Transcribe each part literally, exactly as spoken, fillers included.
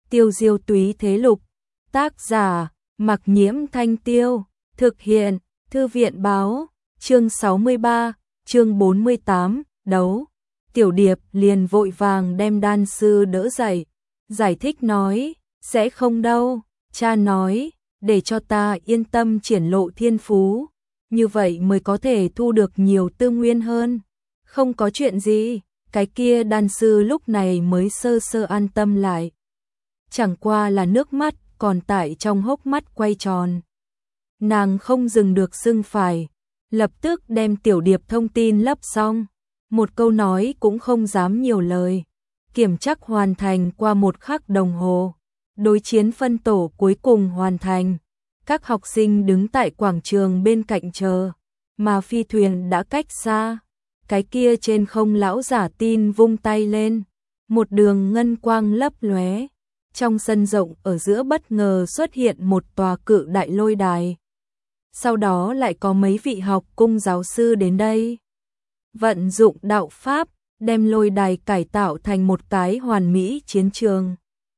Tiêu Diêu Túy Thế Lục. Tác giả: Mặc Nhiễm Thanh Tiêu. Thực hiện: Thư viện Báo. Chương sáu mươi ba, chương bốn mươi tám, đấu. Tiểu Điệp liền vội vàng đem đan sư đỡ dậy, giải thích nói, sẽ không đâu, cha nói, để cho ta yên tâm triển lộ thiên phú, như vậy mới có thể thu được nhiều tư nguyên hơn. Không có chuyện gì, cái kia đan sư lúc này mới sơ sơ an tâm lại. Chẳng qua là nước mắt còn tại trong hốc mắt quay tròn. Nàng không dừng được sưng phải, lập tức đem Tiểu Điệp thông tin lấp xong, một câu nói cũng không dám nhiều lời. Kiểm trắc hoàn thành qua một khắc đồng hồ, đối chiến phân tổ cuối cùng hoàn thành. Các học sinh đứng tại quảng trường bên cạnh chờ, mà phi thuyền đã cách xa. Cái kia trên không lão giả tin vung tay lên, một đường ngân quang lấp lóe. Trong sân rộng ở giữa bất ngờ xuất hiện một tòa cự đại lôi đài. Sau đó lại có mấy vị học cung giáo sư đến đây. Vận dụng đạo pháp, đem lôi đài cải tạo thành một cái hoàn mỹ chiến trường.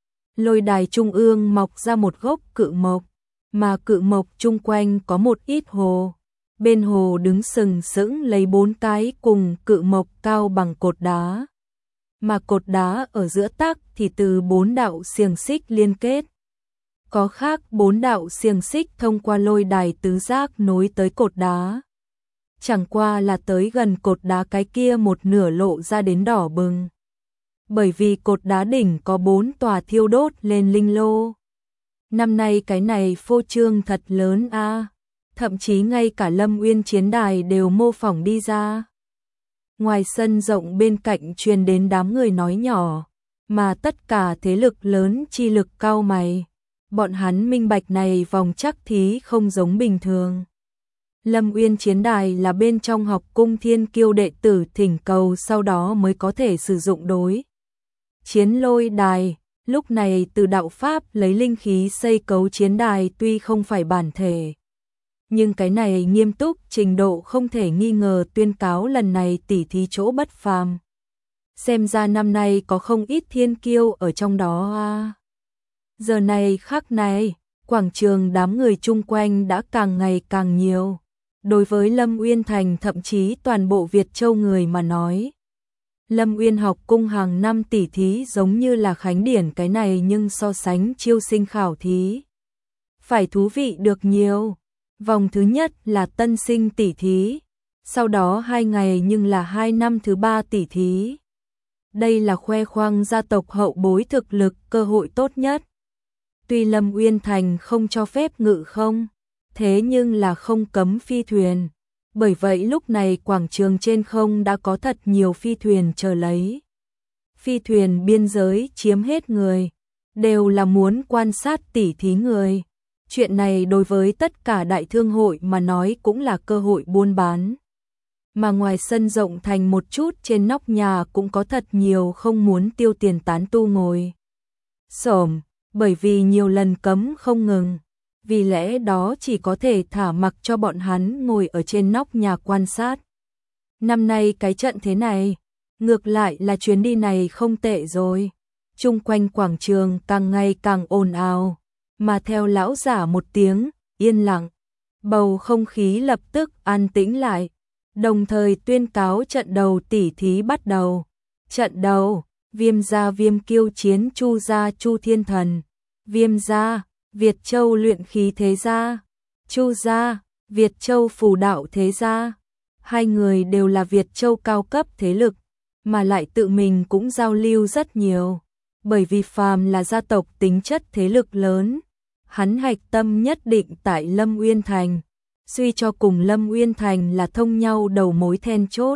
Lôi đài trung ương mọc ra một gốc cự mộc, mà cự mộc chung quanh có một ít hồ. Bên hồ đứng sừng sững lấy bốn cái cùng cự mộc cao bằng cột đá. Mà cột đá ở giữa tắc thì từ bốn đạo xiềng xích liên kết. Có khác bốn đạo xiềng xích thông qua lôi đài tứ giác nối tới cột đá. Chẳng qua là tới gần cột đá cái kia một nửa lộ ra đến đỏ bừng. Bởi vì cột đá đỉnh có bốn tòa thiêu đốt lên linh lô. Năm nay cái này phô trương thật lớn a, à. Thậm chí ngay cả Lâm Uyên chiến đài đều mô phỏng đi ra. Ngoài sân rộng bên cạnh truyền đến đám người nói nhỏ, mà tất cả thế lực lớn chi lực cao mày. Bọn hắn minh bạch này vòng chắc thí không giống bình thường. Lâm Uyên chiến đài là bên trong học cung thiên kiêu đệ tử thỉnh cầu sau đó mới có thể sử dụng đối. Chiến lôi đài, lúc này từ đạo pháp lấy linh khí xây cấu chiến đài tuy không phải bản thể. Nhưng cái này nghiêm túc trình độ không thể nghi ngờ tuyên cáo lần này tỉ thí chỗ bất phàm. Xem ra năm nay có không ít thiên kiêu ở trong đó à. Giờ này khắc này, quảng trường đám người chung quanh đã càng ngày càng nhiều. Đối với Lâm Uyên Thành thậm chí toàn bộ Việt Châu người mà nói. Lâm Uyên học cung hàng năm tỉ thí giống như là khánh điển cái này nhưng so sánh chiêu sinh khảo thí. Phải thú vị được nhiều. Vòng thứ nhất là tân sinh tỉ thí. Sau đó hai ngày nhưng là hai năm thứ ba tỉ thí. Đây là khoe khoang gia tộc hậu bối thực lực cơ hội tốt nhất. Tuy Lâm Uyên Thành không cho phép ngự không, thế nhưng là không cấm phi thuyền. Bởi vậy lúc này quảng trường trên không đã có thật nhiều phi thuyền chờ lấy. Phi thuyền biên giới chiếm hết người, đều là muốn quan sát tỉ thí người. Chuyện này đối với tất cả đại thương hội mà nói cũng là cơ hội buôn bán. Mà ngoài sân rộng thành một chút trên nóc nhà cũng có thật nhiều không muốn tiêu tiền tán tu ngồi xổm, bởi vì nhiều lần cấm không ngừng. Vì lẽ đó chỉ có thể thả mặc cho bọn hắn ngồi ở trên nóc nhà quan sát. Năm nay cái trận thế này, ngược lại là chuyến đi này không tệ rồi. Chung quanh quảng trường càng ngày càng ồn ào, mà theo lão giả một tiếng, yên lặng. Bầu không khí lập tức an tĩnh lại, đồng thời tuyên cáo trận đầu tỉ thí bắt đầu. Trận đầu, Viêm gia Viêm Kiêu chiến Chu gia Chu Thiên Thần. Viêm gia, Việt Châu luyện khí thế gia. Chu gia, Việt Châu phù đạo thế gia. Hai người đều là Việt Châu cao cấp thế lực, mà lại tự mình cũng giao lưu rất nhiều. Bởi vì phàm là gia tộc tính chất thế lực lớn, hắn hạch tâm nhất định tại Lâm Uyên Thành. Suy cho cùng Lâm Uyên Thành là thông nhau đầu mối then chốt.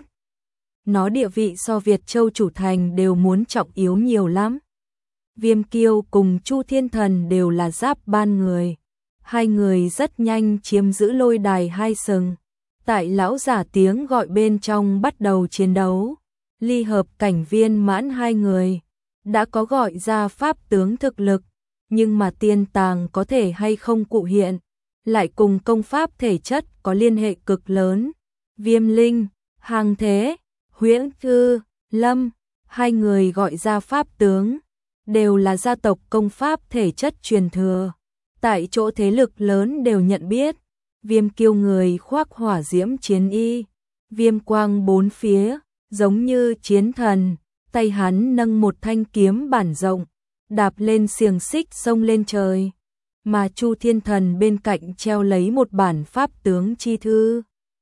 Nó địa vị so Việt Châu chủ thành đều muốn trọng yếu nhiều lắm. Viêm Kiêu cùng Chu Thiên Thần đều là giáp ban người. Hai người rất nhanh chiếm giữ lôi đài hai sừng. Tại lão giả tiếng gọi bên trong bắt đầu chiến đấu. Ly hợp cảnh viên mãn hai người. Đã có gọi ra pháp tướng thực lực. Nhưng mà tiên tàng có thể hay không cụ hiện. Lại cùng công pháp thể chất có liên hệ cực lớn. Viêm Linh, Hàng Thế, Huyễn Thư, Lâm. Hai người gọi ra pháp tướng. đều là gia tộc công pháp thể chất truyền thừa. Tại chỗ thế lực lớn đều nhận biết, Viêm Kiêu người khoác hỏa diễm chiến y, viêm quang bốn phía, giống như chiến thần, tay hắn nâng một thanh kiếm bản rộng, đạp lên xiềng xích xông lên trời, mà Chu Thiên Thần bên cạnh treo lấy một bản pháp tướng chi thư.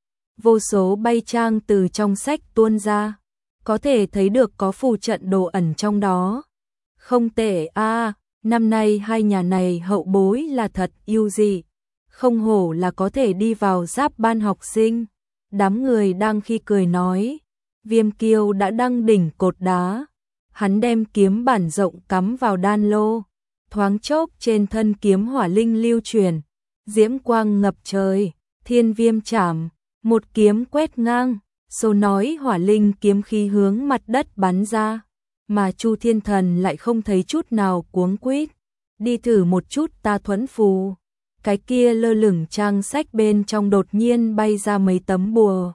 Vô số bay trang từ trong sách tuôn ra, có thể thấy được có phù trận đồ ẩn trong đó. Không tệ a, năm nay hai nhà này hậu bối là thật yêu dị, không hổ là có thể đi vào giáp ban học sinh. Đám người đang khi cười nói, Viêm Kiêu đã đăng đỉnh cột đá, hắn đem kiếm bản rộng cắm vào đan lô, thoáng chốc trên thân kiếm hỏa linh lưu truyền, diễm quang ngập trời, thiên viêm chảm, một kiếm quét ngang, số nói hỏa linh kiếm khí hướng mặt đất bắn ra, mà Chu Thiên Thần lại không thấy chút nào cuống quýt, đi thử một chút ta thuẫn phù. Cái kia lơ lửng trang sách bên trong đột nhiên bay ra mấy tấm bùa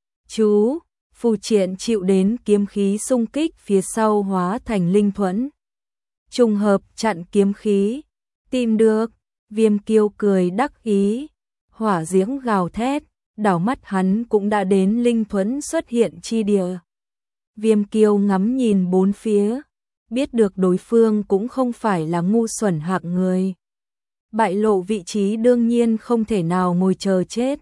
chú, phù triện chịu đến kiếm khí xung kích phía sau hóa thành linh thuẫn. Trùng hợp chặn kiếm khí, tìm được, Viêm Kiêu cười đắc ý, hỏa diễm gào thét, đảo mắt hắn cũng đã đến linh thuẫn xuất hiện chi địa. Viêm Kiêu ngắm nhìn bốn phía, biết được đối phương cũng không phải là ngu xuẩn hạng người. Bại lộ vị trí đương nhiên không thể nào ngồi chờ chết.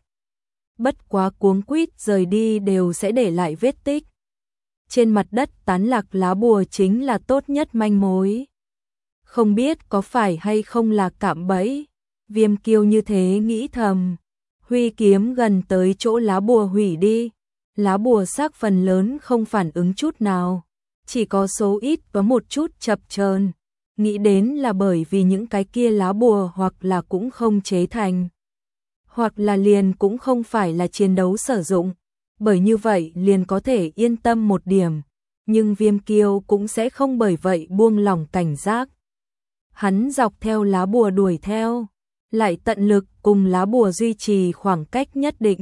Bất quá cuống quýt rời đi đều sẽ để lại vết tích. Trên mặt đất tán lạc lá bùa chính là tốt nhất manh mối. Không biết có phải hay không là cạm bẫy. Viêm Kiêu như thế nghĩ thầm. Huy kiếm gần tới chỗ lá bùa hủy đi. Lá bùa xác phần lớn không phản ứng chút nào. Chỉ có số ít có một chút chập chờn. Nghĩ đến là bởi vì những cái kia lá bùa hoặc là cũng không chế thành, hoặc là liền cũng không phải là chiến đấu sử dụng, bởi như vậy liền có thể yên tâm một điểm, nhưng Viêm Kiêu cũng sẽ không bởi vậy buông lỏng cảnh giác. Hắn dọc theo lá bùa đuổi theo, lại tận lực cùng lá bùa duy trì khoảng cách nhất định,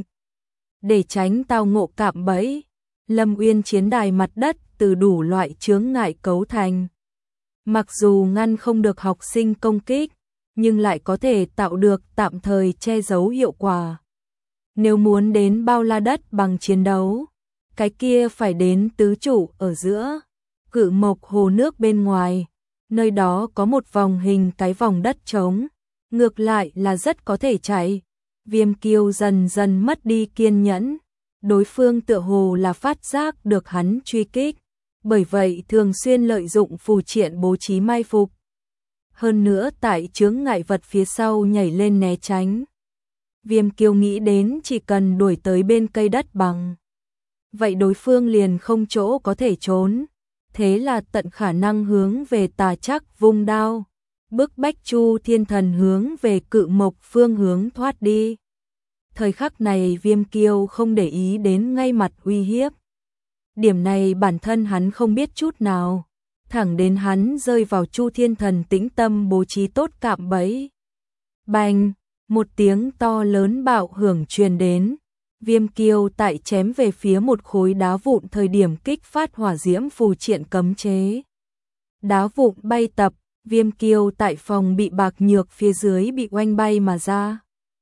để tránh tao ngộ cạm bẫy. Lâm Uyên chiến đài mặt đất từ đủ loại chướng ngại cấu thành. Mặc dù ngăn không được học sinh công kích, nhưng lại có thể tạo được tạm thời che giấu hiệu quả. Nếu muốn đến bao la đất bằng chiến đấu, cái kia phải đến tứ trụ ở giữa, Cự Mộc hồ nước bên ngoài, nơi đó có một vòng hình cái vòng đất trống, ngược lại là rất có thể chạy. Viêm Kiêu dần dần mất đi kiên nhẫn, đối phương tựa hồ là phát giác được hắn truy kích. Bởi vậy thường xuyên lợi dụng phù triện bố trí mai phục. Hơn nữa tại chướng ngại vật phía sau nhảy lên né tránh. Viêm Kiêu nghĩ đến chỉ cần đuổi tới bên cây đất bằng, vậy đối phương liền không chỗ có thể trốn. Thế là tận khả năng hướng về Tà Trắc vung đao, bức bách Chu Thiên Thần hướng về Cự Mộc phương hướng thoát đi. Thời khắc này Viêm Kiêu không để ý đến ngay mặt uy hiếp. Điểm này bản thân hắn không biết chút nào, thẳng đến hắn rơi vào Chu Thiên Thần tĩnh tâm bố trí tốt cạm bẫy. Bành, một tiếng to lớn bạo hưởng truyền đến, Viêm Kiêu tại chém về phía một khối đá vụn thời điểm kích phát hỏa diễm phù triện cấm chế. Đá vụn bay tập, Viêm Kiêu tại phòng bị bạc nhược phía dưới bị oanh bay mà ra.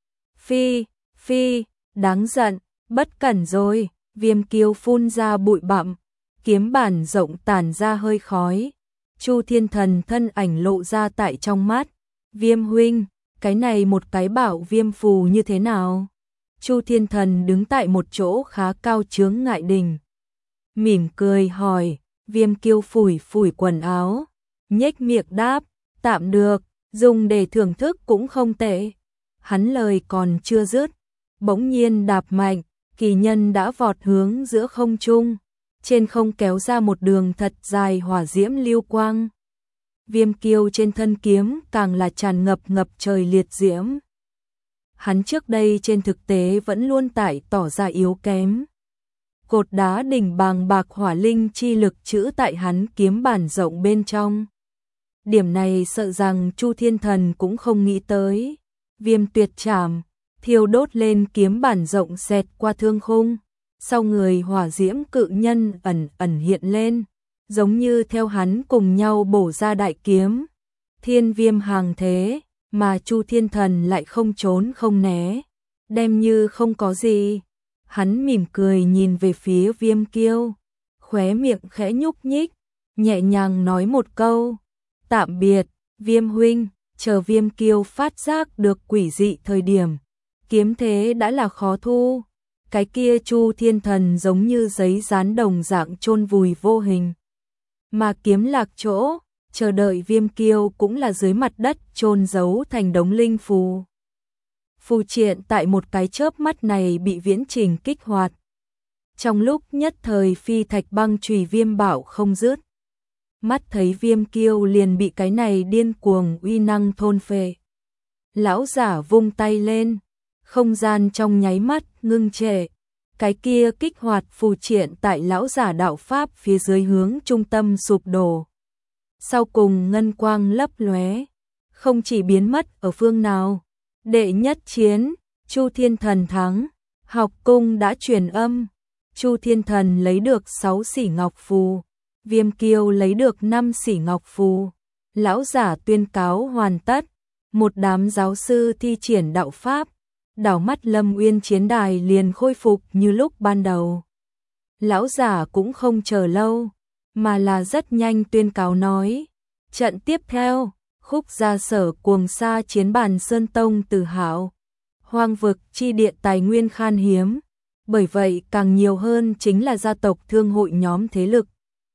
Phi, phi, đáng giận, bất cẩn rồi. Viêm Kiêu phun ra bụi bặm, kiếm bản rộng tản ra hơi khói. Chu Thiên Thần thân ảnh lộ ra tại trong mắt. Viêm huynh, cái này một cái bảo viêm phù như thế nào? Chu Thiên Thần đứng tại một chỗ khá cao chướng ngại đỉnh, mỉm cười hỏi. Viêm Kiêu phủi phủi quần áo, nhếch miệng đáp, tạm được, dùng để thưởng thức cũng không tệ. Hắn lời còn chưa dứt, bỗng nhiên đạp mạnh, kỳ nhân đã vọt hướng giữa không trung, trên không kéo ra một đường thật dài hỏa diễm lưu quang. Viêm Kiêu trên thân kiếm càng là tràn ngập ngập trời liệt diễm. Hắn trước đây trên thực tế vẫn luôn tải tỏ ra yếu kém. Cột đá đỉnh bàng bạc hỏa linh chi lực trữ tại hắn kiếm bản rộng bên trong. Điểm này sợ rằng Chu Thiên Thần cũng không nghĩ tới. Viêm tuyệt trảm, thiêu đốt lên kiếm bản rộng xẹt qua thương khung. Sau người hỏa diễm cự nhân ẩn ẩn hiện lên, giống như theo hắn cùng nhau bổ ra đại kiếm. Thiên viêm hàng thế, mà Chu Thiên Thần lại không trốn không né, đem như không có gì. Hắn mỉm cười nhìn về phía Viêm Kiêu, khóe miệng khẽ nhúc nhích, nhẹ nhàng nói một câu, tạm biệt, Viêm huynh. Chờ Viêm Kiêu phát giác được quỷ dị thời điểm, kiếm thế đã là khó thu, cái kia Chu Thiên Thần giống như giấy dán đồng dạng chôn vùi vô hình. Mà kiếm lạc chỗ, chờ đợi Viêm Kiêu cũng là dưới mặt đất chôn giấu thành đống linh phù. Phù triện tại một cái chớp mắt này bị viễn trình kích hoạt. Trong lúc nhất thời phi thạch băng chùy viêm bảo không dứt. Mắt thấy Viêm Kiêu liền bị cái này điên cuồng uy năng thôn phệ. Lão giả vung tay lên, không gian trong nháy mắt ngưng trệ. Cái kia kích hoạt phù triện tại lão giả đạo pháp phía dưới hướng trung tâm sụp đổ. Sau cùng ngân quang lấp lóe, không chỉ biến mất ở phương nào. Đệ nhất chiến, Chu Thiên Thần thắng, học cung đã truyền âm. Chu Thiên Thần lấy được sáu xỉ ngọc phù, Viêm Kiêu lấy được năm xỉ ngọc phù. Lão giả tuyên cáo hoàn tất, một đám giáo sư thi triển đạo pháp, đảo mắt Lâm Uyên chiến đài liền khôi phục như lúc ban đầu. Lão giả cũng không chờ lâu, mà là rất nhanh tuyên cáo nói, trận tiếp theo, khúc gia sở cuồng sa chiến bàn Sơn Tông Tử Hạo. Hoang vực chi địa tài nguyên khan hiếm, bởi vậy càng nhiều hơn chính là gia tộc thương hội nhóm thế lực.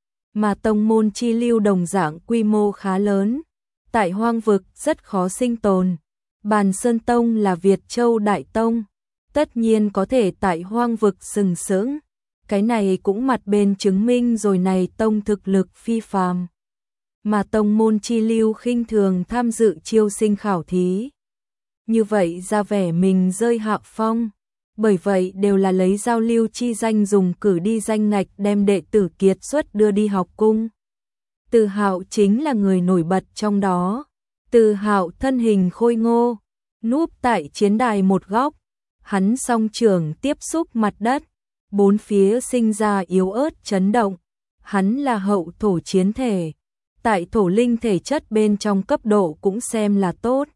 Mà tông môn chi lưu đồng dạng quy mô khá lớn, tại hoang vực rất khó sinh tồn. Bàn Sơn Tông là Việt Châu Đại Tông, tất nhiên có thể tại hoang vực sừng sững. Cái này cũng mặt bên chứng minh rồi này tông thực lực phi phàm. Mà tông môn chi lưu khinh thường tham dự chiêu sinh khảo thí. Như vậy ra vẻ mình rơi hạ phong. Bởi vậy đều là lấy giao lưu chi danh dùng cử đi danh ngạch đem đệ tử kiệt xuất đưa đi học cung. Từ Hạo chính là người nổi bật trong đó. Từ Hạo thân hình khôi ngô, núp tại chiến đài một góc. Hắn song trường tiếp xúc mặt đất, bốn phía sinh ra yếu ớt chấn động. Hắn là hậu thổ chiến thể, tại thổ linh thể chất bên trong cấp độ cũng xem là tốt.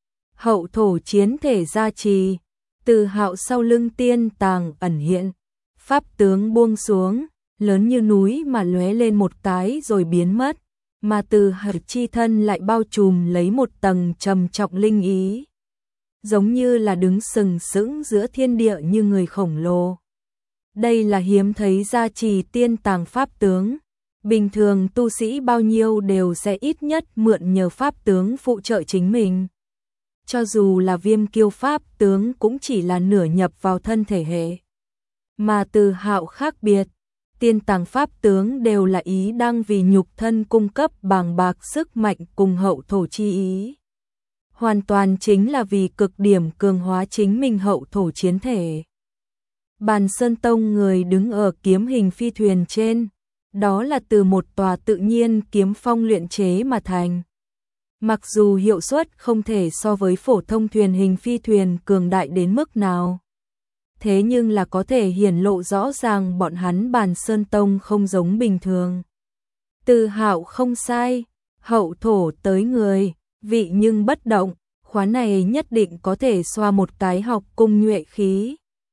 Hậu thổ chiến thể gia trì, Từ Hạo sau lưng tiên tàng ẩn hiện, pháp tướng buông xuống, lớn như núi mà lóe lên một cái rồi biến mất, mà Từ Hạo chi thân lại bao trùm lấy một tầng trầm trọng linh ý, giống như là đứng sừng sững giữa thiên địa như người khổng lồ. Đây là hiếm thấy gia trì tiên tàng pháp tướng, bình thường tu sĩ bao nhiêu đều sẽ ít nhất mượn nhờ pháp tướng phụ trợ chính mình. Cho dù là Viêm Kiêu pháp tướng cũng chỉ là nửa nhập vào thân thể hệ. Mà Từ Hạo khác biệt, tiên tàng pháp tướng đều là ý đang vì nhục thân cung cấp bàng bạc sức mạnh cùng hậu thổ chi ý. Hoàn toàn chính là vì cực điểm cường hóa chính mình hậu thổ chiến thể. Bàn Sơn Tông người đứng ở kiếm hình phi thuyền trên, đó là từ một tòa tự nhiên kiếm phong luyện chế mà thành. Mặc dù hiệu suất không thể so với phổ thông thuyền hình phi thuyền cường đại đến mức nào, thế nhưng là có thể hiển lộ rõ ràng bọn hắn Bàn Sơn Tông không giống bình thường. Từ Hạo không sai, hậu thổ tới người, vị nhưng bất động, khóa này nhất định có thể xoa một cái học cung nhuệ khí.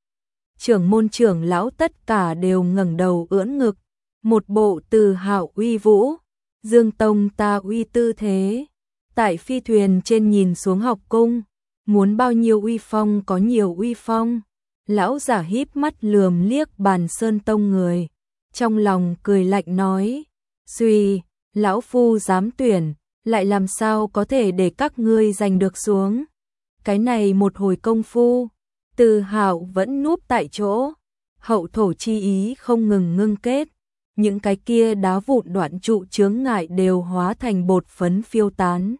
Trưởng môn trưởng lão tất cả đều ngẩng đầu ưỡn ngực, một bộ Từ Hạo uy vũ, Dương Tông ta uy tư thế. Tại phi thuyền trên nhìn xuống học cung, muốn bao nhiêu uy phong có nhiều uy phong. Lão giả híp mắt lườm liếc Bàn Sơn Tông người, trong lòng cười lạnh nói, suy, lão phu dám tuyển, lại làm sao có thể để các ngươi giành được xuống. Cái này một hồi công phu, Từ Hạo vẫn núp tại chỗ, hậu thổ chi ý không ngừng ngưng kết, những cái kia đá vụn đoạn trụ chướng ngại đều hóa thành bột phấn phiêu tán.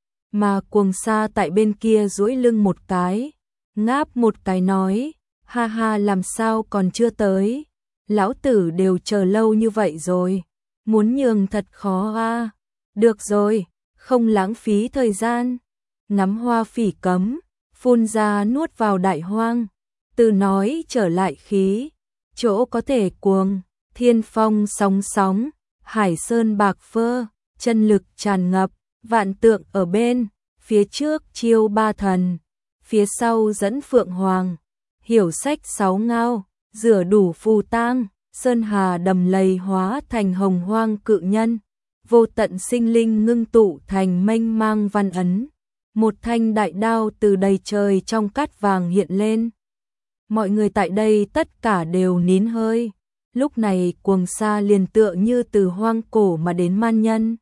Mà cuồng sa tại bên kia duỗi lưng một cái, ngáp một cái nói, ha ha làm sao còn chưa tới, lão tử đều chờ lâu như vậy rồi, muốn nhường thật khó a. Được rồi, không lãng phí thời gian. Ngắm hoa phỉ cấm, phun ra nuốt vào đại hoang, từ nói trở lại khí, chỗ có thể cuồng, thiên phong sóng sóng, hải sơn bạc phơ, chân lực tràn ngập, vạn tượng ở bên, phía trước chiêu ba thần, phía sau dẫn phượng hoàng, hiểu sách sáu ngao, rửa đủ phù tang, sơn hà đầm lầy hóa thành hồng hoang cự nhân, vô tận sinh linh ngưng tụ thành mênh mang văn ấn. Một thanh đại đao từ đầy trời trong cát vàng hiện lên. Mọi người tại đây tất cả đều nín hơi. Lúc này Cuồng Sa liền tựa như từ hoang cổ mà đến man nhân.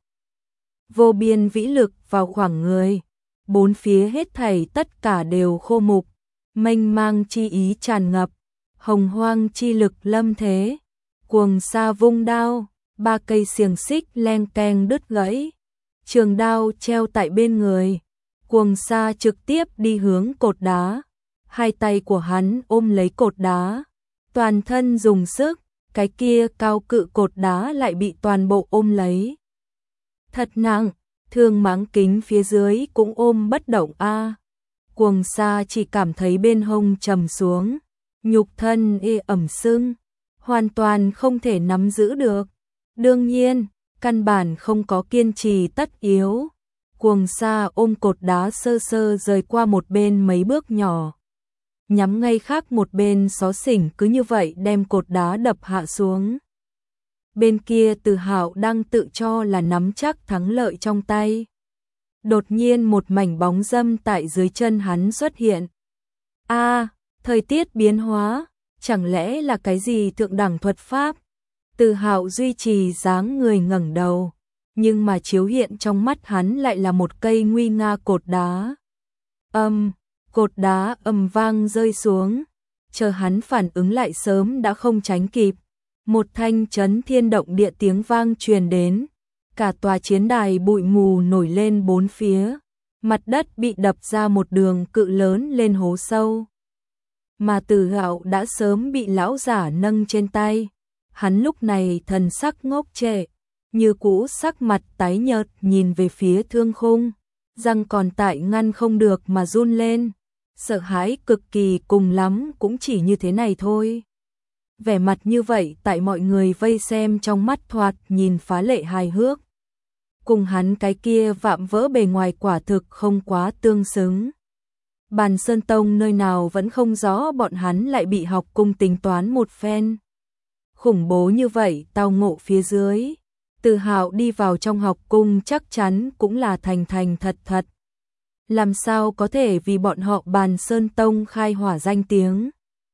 Vô biên vĩ lực vào khoảng người. Bốn phía hết thảy tất cả đều khô mục. Mênh mang chi ý tràn ngập. Hồng hoang chi lực lâm thế. Cuồng Sa vung đao. Ba cây xiềng xích len keng đứt gãy. Trường đao treo tại bên người. Cuồng Sa trực tiếp đi hướng cột đá. Hai tay của hắn ôm lấy cột đá. Toàn thân dùng sức. Cái kia cao cự cột đá lại bị toàn bộ ôm lấy. Thật nặng, Thương Mãng Kính phía dưới cũng ôm bất động a. À. Cuồng Sa chỉ cảm thấy bên hông trầm xuống, nhục thân ê ẩm sưng, hoàn toàn không thể nắm giữ được. Đương nhiên, căn bản không có kiên trì tất yếu. Cuồng Sa ôm cột đá sơ sơ rời qua một bên mấy bước nhỏ. Nhắm ngay khác một bên xó xỉnh cứ như vậy đem cột đá đập hạ xuống. Bên kia Từ Hạo đang tự cho là nắm chắc thắng lợi trong tay. Đột nhiên một mảnh bóng dâm tại dưới chân hắn xuất hiện. A, à, thời tiết biến hóa, chẳng lẽ là cái gì thượng đẳng thuật pháp? Từ Hạo duy trì dáng người ngẩng đầu, nhưng mà chiếu hiện trong mắt hắn lại là một cây nguy nga cột đá. Âm, um, cột đá ầm vang rơi xuống, chờ hắn phản ứng lại sớm đã không tránh kịp. Một thanh chấn thiên động địa tiếng vang truyền đến, cả tòa chiến đài bụi mù nổi lên bốn phía, mặt đất bị đập ra một đường cự lớn lên hố sâu. Mà Từ Hạo đã sớm bị lão giả nâng trên tay, hắn lúc này thần sắc ngốc trệ, như cũ sắc mặt tái nhợt nhìn về phía Thương Khung, răng còn tại ngăn không được mà run lên, sợ hãi cực kỳ, cùng lắm cũng chỉ như thế này thôi. Vẻ mặt như vậy tại mọi người vây xem trong mắt thoạt nhìn phá lệ hài hước. Cùng hắn cái kia vạm vỡ bề ngoài quả thực không quá tương xứng. Bàn Sơn Tông nơi nào vẫn không rõ bọn hắn lại bị học cung tính toán một phen. Khủng bố như vậy tao ngộ phía dưới. Từ Hạo đi vào trong học cung chắc chắn cũng là thành thành thật thật. Làm sao có thể vì bọn họ Bàn Sơn Tông khai hỏa danh tiếng.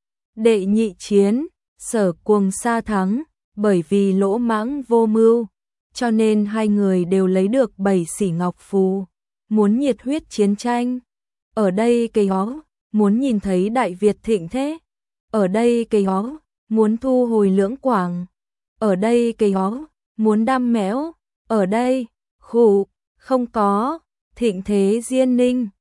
Đệ nhị chiến, Sở Cuồng Sa thắng, bởi vì lỗ mãng vô mưu, cho nên hai người đều lấy được bảy xỉ ngọc phù, muốn nhiệt huyết chiến tranh. Ở đây cây ó, muốn nhìn thấy Đại Việt thịnh thế. Ở đây cây ó, muốn thu hồi Lưỡng Quảng. Ở đây cây ó, muốn đam méo. Ở đây, khủ, không có, thịnh thế Diên Ninh.